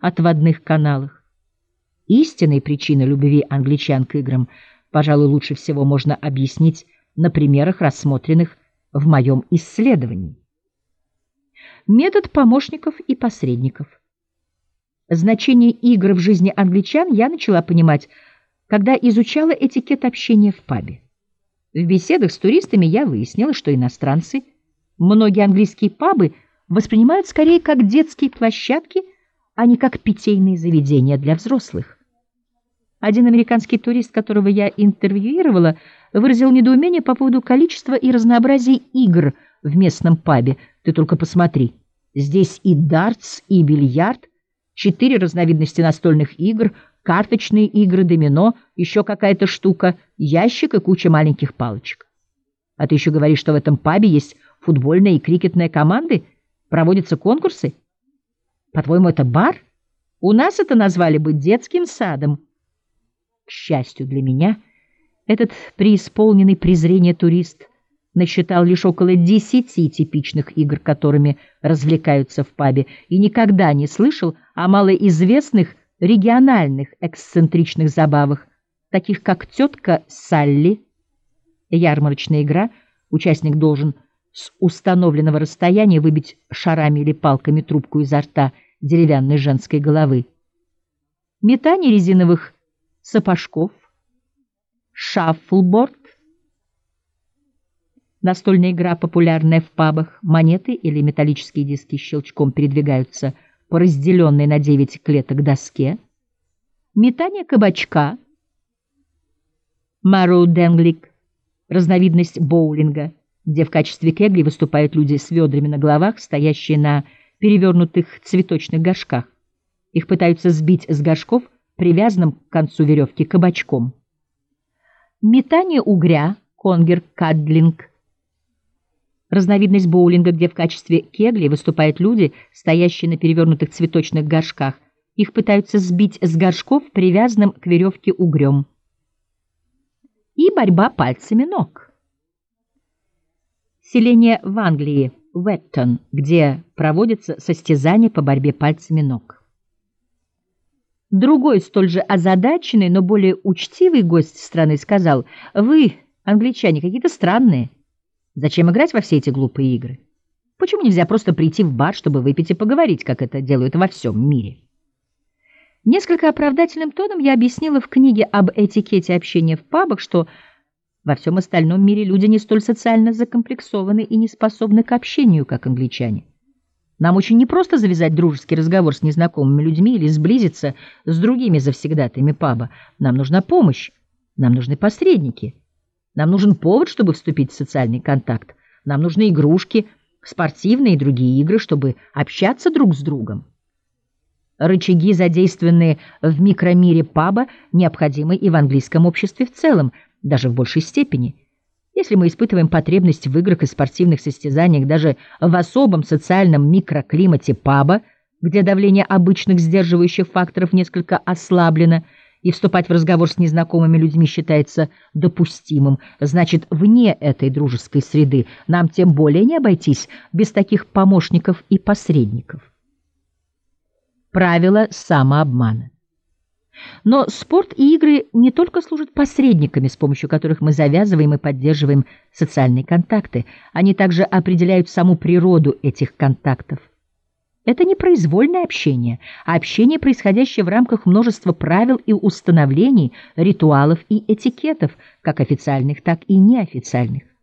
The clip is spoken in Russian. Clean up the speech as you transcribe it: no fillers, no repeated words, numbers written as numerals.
отводных каналах. Истинные причины любви англичан к играм, пожалуй, лучше всего можно объяснить на примерах, рассмотренных в моем исследовании. Метод помощников и посредников. Значение игр в жизни англичан я начала понимать, когда изучала этикет общения в пабе. В беседах с туристами я выяснила, что иностранцы многие английские пабы воспринимают скорее как детские площадки, а не как питейные заведения для взрослых. Один американский турист, которого я интервьюировала, выразил недоумение по поводу количества и разнообразия игр в местном пабе. Ты только посмотри, здесь и дартс, и бильярд, 4 разновидности настольных игр, карточные игры, домино, еще какая-то штука, ящик и куча маленьких палочек. А ты еще говоришь, что в этом пабе есть футбольная и крикетная команды, проводятся конкурсы? По-твоему, это бар? У нас это назвали бы детским садом. К счастью для меня, этот преисполненный презрения турист насчитал лишь около 10 типичных игр, которыми развлекаются в пабе, и никогда не слышал о малоизвестных региональных эксцентричных забавах, таких как тетка Салли. Ярмарочная игра, участник должен с установленного расстояния выбить шарами или палками трубку изо рта деревянной женской головы. Метание резиновых сапожков, шаффлборд, настольная игра, популярная в пабах, монеты или металлические диски щелчком передвигаются по разделенной на 9 клеток доске, метание кабачка, марроу-денглик, разновидность боулинга, где в качестве кеглей выступают люди с ведрами на головах, стоящие на перевернутых цветочных горшках. Их пытаются сбить с горшков привязанным к концу веревки кабачком. Метание угря, конгер-кадлинг, разновидность боулинга, где в качестве кеглей выступают люди, стоящие на перевернутых цветочных горшках. Их пытаются сбить с горшков привязанным к веревке угрем. И борьба пальцами ног. Селение в Англии, Уэттон, где проводятся состязания по борьбе пальцами ног. Другой, столь же озадаченный, но более учтивый гость страны сказал: «Вы, англичане, какие-то странные. Зачем играть во все эти глупые игры? Почему нельзя просто прийти в бар, чтобы выпить и поговорить, как это делают во всем мире?» Несколько оправдательным тоном я объяснила в книге об этикете общения в пабах, что во всем остальном мире люди не столь социально закомплексованы и не способны к общению, как англичане. Нам очень непросто завязать дружеский разговор с незнакомыми людьми или сблизиться с другими завсегдатаями паба. Нам нужна помощь, нам нужны посредники, нам нужен повод, чтобы вступить в социальный контакт, нам нужны игрушки, спортивные и другие игры, чтобы общаться друг с другом. Рычаги, задействованные в микромире паба, необходимы и в английском обществе в целом, даже в большей степени. Если мы испытываем потребность в играх и спортивных состязаниях даже в особом социальном микроклимате паба, где давление обычных сдерживающих факторов несколько ослаблено, и вступать в разговор с незнакомыми людьми считается допустимым, значит, вне этой дружеской среды нам тем более не обойтись без таких помощников и посредников. Правило самообмана. Но спорт и игры не только служат посредниками, с помощью которых мы завязываем и поддерживаем социальные контакты, они также определяют саму природу этих контактов. Это не произвольное общение, а общение, происходящее в рамках множества правил и установлений, ритуалов и этикетов, как официальных, так и неофициальных.